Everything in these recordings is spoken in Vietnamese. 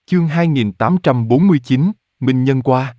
Chương 2849, Minh Nhân qua.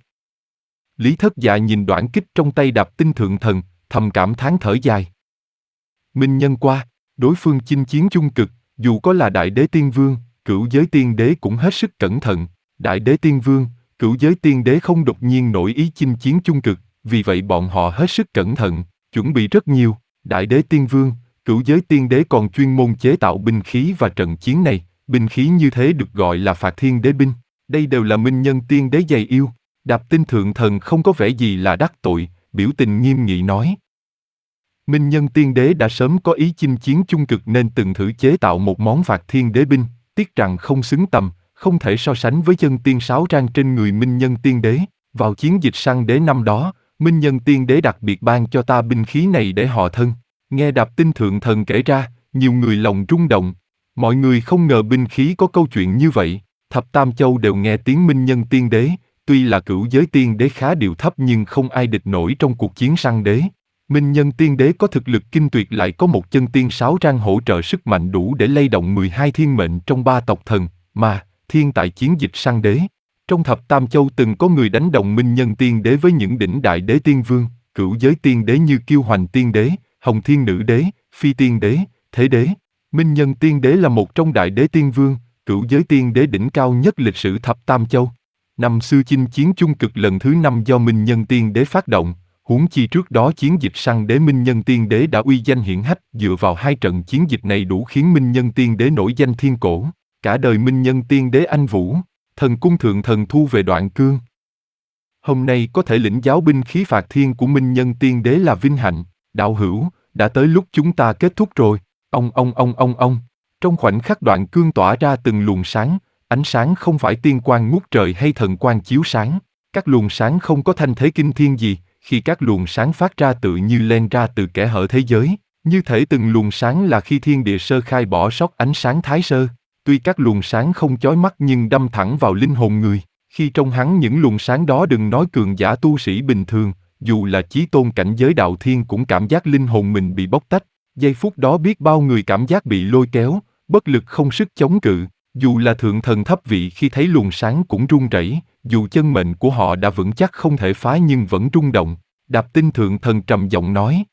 Lý Thất Dạ nhìn đoạn kích trong tay Đạp Tinh Thượng Thần, thầm cảm thán thở dài. Minh Nhân qua, đối phương chinh chiến chung cực, dù có là Đại Đế Tiên Vương, Cửu Giới Tiên Đế cũng hết sức cẩn thận. Đại Đế Tiên Vương, Cửu Giới Tiên Đế không đột nhiên nổi ý chinh chiến chung cực, vì vậy bọn họ hết sức cẩn thận, chuẩn bị rất nhiều. Đại Đế Tiên Vương, Cửu Giới Tiên Đế còn chuyên môn chế tạo binh khí và trận chiến này, binh khí như thế được gọi là Phạt Thiên Đế binh. Đây đều là Minh Nhân Tiên Đế dày yêu. Đạp Tinh Thượng Thần không có vẻ gì là đắc tội, biểu tình nghiêm nghị nói. Minh Nhân Tiên Đế đã sớm có ý chinh chiến chung cực nên từng thử chế tạo một món Phạt Thiên Đế binh, tiếc rằng không xứng tầm, không thể so sánh với chân tiên sáo trang trên người Minh Nhân Tiên Đế. Vào chiến dịch săn đế năm đó, Minh Nhân Tiên Đế đặc biệt ban cho ta binh khí này để họ thân. Nghe Đạp Tinh Thượng Thần kể ra, nhiều người lòng rung động. Mọi người không ngờ binh khí có câu chuyện như vậy. Thập Tam Châu đều nghe tiếng Minh Nhân Tiên Đế, tuy là Cửu Giới Tiên Đế khá điệu thấp nhưng không ai địch nổi trong cuộc chiến săn đế. Minh Nhân Tiên Đế có thực lực kinh tuyệt lại có một chân tiên sáo trang hỗ trợ sức mạnh đủ để lay động 12 thiên mệnh trong 3 tộc thần, mà, thiên tại chiến dịch săn đế. Trong Thập Tam Châu từng có người đánh đồng Minh Nhân Tiên Đế với những đỉnh Đại Đế Tiên Vương, Cửu Giới Tiên Đế như Kiêu Hoành Tiên Đế, Hồng Thiên Nữ Đế, Phi Tiên Đế, Thế Đế. Minh Nhân Tiên Đế là một trong Đại Đế Tiên Vương, Cửu Giới Tiên Đế đỉnh cao nhất lịch sử Thập Tam Châu. Năm xưa chinh chiến chung cực lần thứ 5 do Minh Nhân Tiên Đế phát động, huống chi trước đó chiến dịch săn đế Minh Nhân Tiên Đế đã uy danh hiển hách, dựa vào 2 trận chiến dịch này đủ khiến Minh Nhân Tiên Đế nổi danh thiên cổ. Cả đời Minh Nhân Tiên Đế anh vũ, thần cung thượng thần thu về Đoạn Cương. Hôm nay có thể lĩnh giáo binh khí Phạt Thiên của Minh Nhân Tiên Đế là vinh hạnh. Đạo hữu, đã tới lúc chúng ta kết thúc rồi. Ông. Trong khoảnh khắc Đoạn Cương tỏa ra từng luồng sáng, ánh sáng không phải tiên quang ngút trời hay thần quang chiếu sáng. Các luồng sáng không có thanh thế kinh thiên gì, khi các luồng sáng phát ra tự như len ra từ kẽ hở thế giới, như thể từng luồng sáng là khi thiên địa sơ khai bỏ sót ánh sáng thái sơ. Tuy các luồng sáng không chói mắt nhưng đâm thẳng vào linh hồn người, khi trong hắn những luồng sáng đó đừng nói cường giả tu sĩ bình thường, dù là chí tôn cảnh giới đạo thiên cũng cảm giác linh hồn mình bị bóc tách. Giây phút đó biết bao người cảm giác bị lôi kéo, bất lực không sức chống cự, dù là thượng thần thấp vị khi thấy luồng sáng cũng run rẩy, dù chân mệnh của họ đã vững chắc không thể phá nhưng vẫn rung động. Đạp Tinh Thượng Thần trầm giọng nói.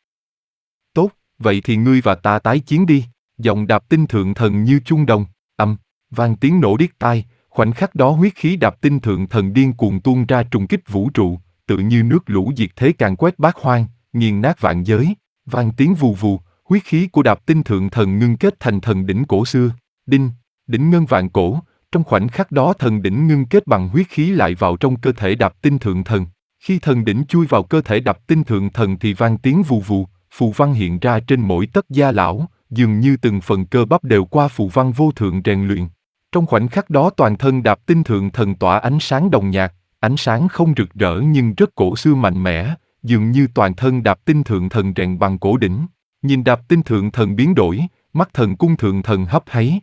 Tốt, vậy thì ngươi và ta tái chiến đi. Giọng Đạp Tinh Thượng Thần như chuông đồng, vang tiếng nổ điếc tai, khoảnh khắc đó huyết khí Đạp Tinh Thượng Thần điên cuồng tuôn ra trùng kích vũ trụ, tự như nước lũ diệt thế càn quét bát hoang, nghiền nát vạn giới. Vang tiếng vù vù, huyết khí của Đạp Tinh Thượng Thần ngưng kết thành thần đỉnh cổ xưa. Đinh, đỉnh ngân vạn cổ. Trong khoảnh khắc đó thần đỉnh ngưng kết bằng huyết khí lại vào trong cơ thể Đạp Tinh Thượng Thần. Khi thần đỉnh chui vào cơ thể Đạp Tinh Thượng Thần thì vang tiếng vù vù, phù văn hiện ra trên mỗi tấc da lão, dường như từng phần cơ bắp đều qua phù văn vô thượng rèn luyện. Trong khoảnh khắc đó toàn thân Đạp Tinh Thượng Thần tỏa ánh sáng đồng nhạt, ánh sáng không rực rỡ nhưng rất cổ xưa mạnh mẽ, dường như toàn thân Đạp Tinh Thượng Thần rèn bằng cổ đỉnh. Nhìn Đạp Tinh Thượng Thần biến đổi, mắt thần cung thượng thần hấp háy.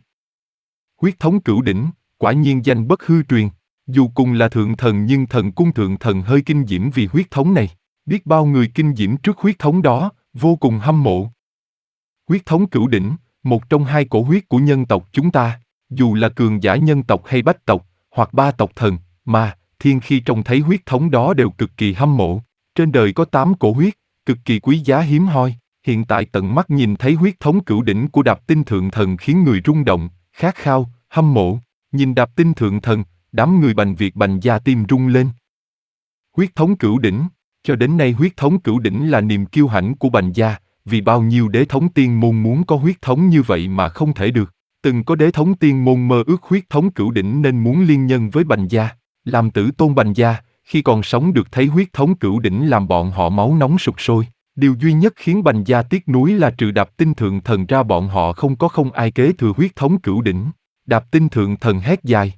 Huyết thống cửu đỉnh, quả nhiên danh bất hư truyền. Dù cùng là thượng thần nhưng thần cung thượng thần hơi kinh diễm vì huyết thống này. Biết bao người kinh diễm trước huyết thống đó, vô cùng hâm mộ. Huyết thống cửu đỉnh, một trong 2 cổ huyết của nhân tộc chúng ta, dù là cường giả nhân tộc hay bách tộc, hoặc 3 tộc thần, mà, thiên khi trông thấy huyết thống đó đều cực kỳ hâm mộ. Trên đời có 8 cổ huyết, cực kỳ quý giá hiếm hoi. Hiện tại tận mắt nhìn thấy huyết thống cửu đỉnh của Đạp Tinh Thượng Thần khiến người rung động, khát khao, hâm mộ. Nhìn Đạp Tinh Thượng Thần, đám người Bành Việt Bành gia tim rung lên. Huyết thống cửu đỉnh, cho đến nay huyết thống cửu đỉnh là niềm kiêu hãnh của Bành gia, vì bao nhiêu đế thống tiên môn muốn có huyết thống như vậy mà không thể được. Từng có đế thống tiên môn mơ ước huyết thống cửu đỉnh nên muốn liên nhân với Bành gia, làm tử tôn Bành gia, khi còn sống được thấy huyết thống cửu đỉnh làm bọn họ máu nóng sục sôi. Điều duy nhất khiến Bành gia tiếc nuối là trừ Đạp Tinh Thượng Thần ra bọn họ không ai kế thừa huyết thống cửu đỉnh. Đạp Tinh Thượng Thần hét dài.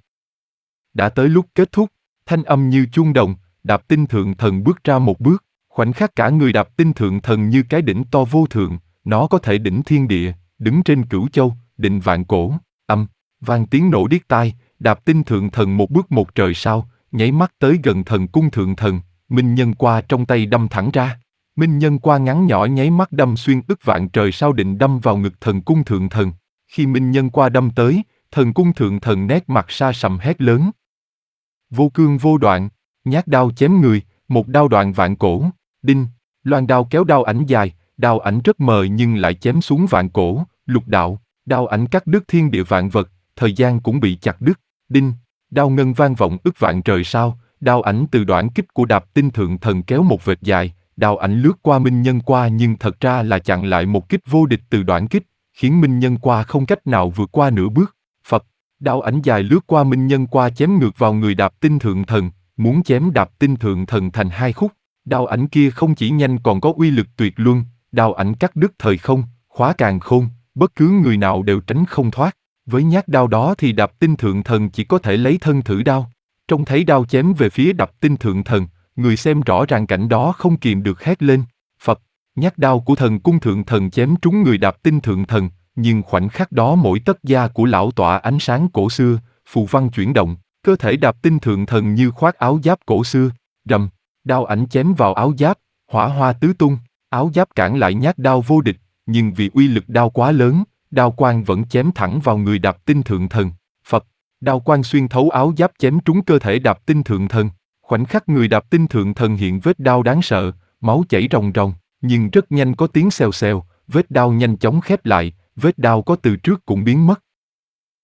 Đã tới lúc kết thúc, thanh âm như chuông đồng, Đạp Tinh Thượng Thần bước ra một bước, khoảnh khắc cả người Đạp Tinh Thượng Thần như cái đỉnh to vô thượng, nó có thể đỉnh thiên địa, đứng trên cửu châu, định vạn cổ. Vang tiếng nổ điếc tai, Đạp Tinh Thượng Thần một bước một trời sao, nháy mắt tới gần thần cung thượng thần, Minh Nhân qua trong tay đâm thẳng ra. Minh Nhân qua ngắn nhỏ nháy mắt đâm xuyên ức vạn trời sao định đâm vào ngực thần cung thượng thần. Khi Minh Nhân qua đâm tới, Thần cung thượng thần nét mặt sa sầm hét lớn. Vô cương vô đoạn, nhát đao chém người, một đao đoạn vạn cổ, đinh, loan đao kéo đao ảnh dài, đao ảnh rất mờ nhưng lại chém xuống vạn cổ, lục đạo, đao ảnh cắt đứt thiên địa vạn vật, thời gian cũng bị chặt đứt, đinh, đao ngân vang vọng ức vạn trời sao, đao ảnh từ đoạn kích của Đạp Tinh thượng thần kéo một vệt dài, đao ảnh lướt qua Minh Nhân Qua nhưng thật ra là chặn lại một kích vô địch từ đoạn kích, khiến Minh Nhân Qua không cách nào vượt qua nửa bước. Phật, đao ảnh dài lướt qua Minh Nhân Qua chém ngược vào người Đạp Tinh thượng thần, muốn chém Đạp Tinh thượng thần thành hai khúc. Đao ảnh kia không chỉ nhanh còn có uy lực tuyệt luân, đao ảnh cắt đứt thời không, khóa càn khôn, bất cứ người nào đều tránh không thoát. Với nhát đao đó thì Đạp Tinh thượng thần chỉ có thể lấy thân thử đao. Trông thấy đao chém về phía Đạp Tinh thượng thần, người xem rõ ràng cảnh đó không kìm được hét lên. Phật, nhát đao của thần cung thượng thần chém trúng người Đạp Tinh thượng thần, nhưng khoảnh khắc đó mỗi tấc da của lão tỏa ánh sáng cổ xưa, phù văn chuyển động, cơ thể Đạp Tinh thượng thần như khoác áo giáp cổ xưa, rầm, đao ảnh chém vào áo giáp, hỏa hoa tứ tung, áo giáp cản lại nhát đao vô địch, nhưng vì uy lực đao quá lớn, đao quang vẫn chém thẳng vào người Đạp Tinh thượng thần. Phật, đao quang xuyên thấu áo giáp chém trúng cơ thể Đạp Tinh thượng thần. Khoảnh khắc người Đạp Tinh thượng thần hiện vết đao đáng sợ, máu chảy ròng ròng, nhưng rất nhanh có tiếng xèo xèo, vết đao nhanh chóng khép lại, vết đao có từ trước cũng biến mất.